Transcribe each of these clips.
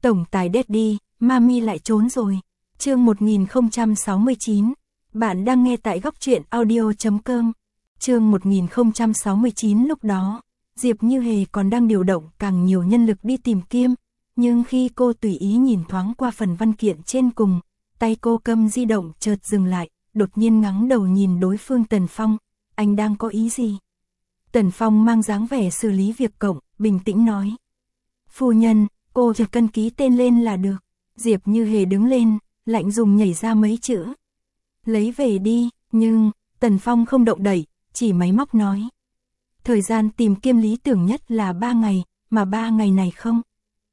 Tổng tài Daddy, Mami lại trốn rồi. Chương 1069. Bạn đang nghe tại góc truyện audio.com. Chương 1069 lúc đó, Diệp Như Hề còn đang điều động càng nhiều nhân lực đi tìm kiếm, nhưng khi cô tùy ý nhìn thoáng qua phần văn kiện trên cùng, tay cô cầm di động chợt dừng lại, đột nhiên ngẩng đầu nhìn đối phương Tần Phong, anh đang có ý gì? Tần Phong mang dáng vẻ xử lý việc cộng, bình tĩnh nói. Phu nhân, cô chỉ cần ký tên lên là được. Diệp Như Hề đứng lên, lạnh lùng nhảy ra mấy chữ. Lấy về đi, nhưng, Tần Phong không động đậy, chỉ máy móc nói. Thời gian tìm kiếm lý tưởng nhất là 3 ngày, mà 3 ngày này không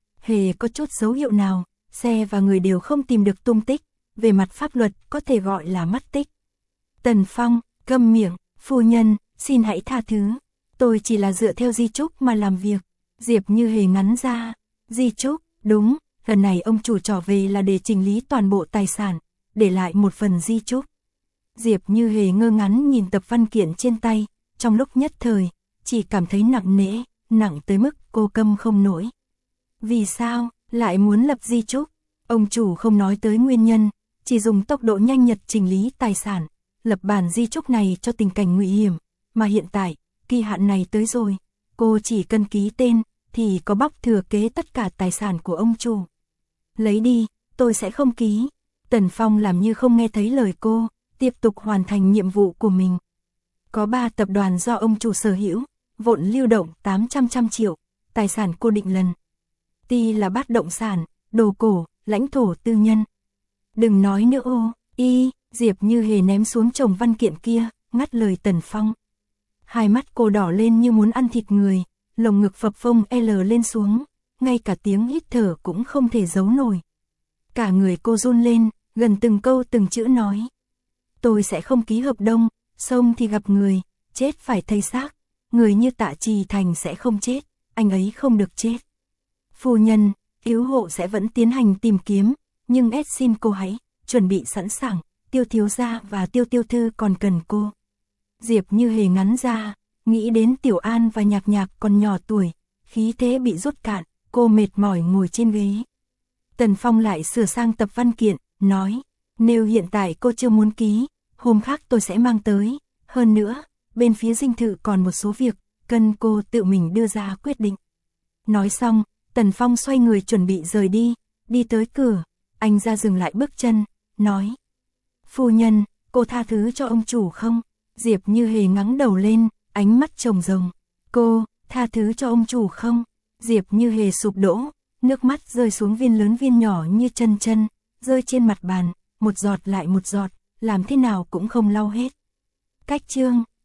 hề có chút dấu hiệu nào, xe và người đều không tìm được tung tích, về mặt pháp luật có thể gọi là mất tích. Tần Phong, câm miệng, phu nhân, xin hãy tha thứ, tôi chỉ là dựa theo di chúc mà làm việc. Diệp Như Hề ngắn ra, di chúc, đúng, lần này ông chủ trở về là để chỉnh lý toàn bộ tài sản, để lại một phần di chúc. Diệp Như Hề ngơ ngắn nhìn tập văn kiện trên tay, trong lúc nhất thời, chỉ cảm thấy nặng nề, nặng tới mức cô câm không nổi. Vì sao, lại muốn lập di chúc? Ông chủ không nói tới nguyên nhân, chỉ dùng tốc độ nhanh nhật chỉnh lý tài sản, lập bản di chúc này cho tình cảnh nguy hiểm, mà hiện tại, kỳ hạn này tới rồi, cô chỉ cần ký tên, thì có bóc thừa kế tất cả tài sản của ông chủ. Lấy đi, tôi sẽ không ký. Tần Phong làm như không nghe thấy lời cô, tiếp tục hoàn thành nhiệm vụ của mình. Có 3 tập đoàn do ông chủ sở hữu, vốn lưu động 800 triệu, tài sản cô định lần. Ti là bất động sản, đồ cổ, lãnh thổ tư nhân. Đừng nói nữa ô, Diệp Như Hề ném xuống chồng văn kiện kia, ngắt lời Tần Phong. Hai mắt cô đỏ lên như muốn ăn thịt người, lồng ngực phập phồng L lên xuống, ngay cả tiếng hít thở cũng không thể giấu nổi. Cả người cô run lên, gần từng câu từng chữ nói. Tôi sẽ không ký hợp đồng, xong thì gặp người, chết phải thay xác. Người như Tạ Trì Thành sẽ không chết, anh ấy không được chết. Phu nhân, cứu hộ sẽ vẫn tiến hành tìm kiếm, nhưng xin cô hãy chuẩn bị sẵn sàng, Tiêu thiếu gia và Tiêu tiểu thư còn cần cô. Diệp Như Hề ngắn ra, nghĩ đến Tiểu An và Nhạc Nhạc còn nhỏ tuổi, khí thế bị rút cạn, cô mệt mỏi ngồi trên ghế. Tần Phong lại sửa sang tập văn kiện, nói, nếu hiện tại cô chưa muốn ký, hôm khác tôi sẽ mang tới, hơn nữa, bên phía dinh thự còn một số việc, cần cô tự mình đưa ra quyết định. Nói xong, Tần Phong xoay người chuẩn bị rời đi tới cửa, anh ra dừng lại bước chân, nói. Phu nhân, cô tha thứ cho ông chủ không? Diệp Như Hề ngẩng đầu lên, ánh mắt trồng rồng. Cô, tha thứ cho ông chủ không? Diệp Như Hề sụp đổ, nước mắt rơi xuống viên lớn viên nhỏ như chân, rơi trên mặt bàn, một giọt lại một giọt, làm thế nào cũng không lau hết. Cách chương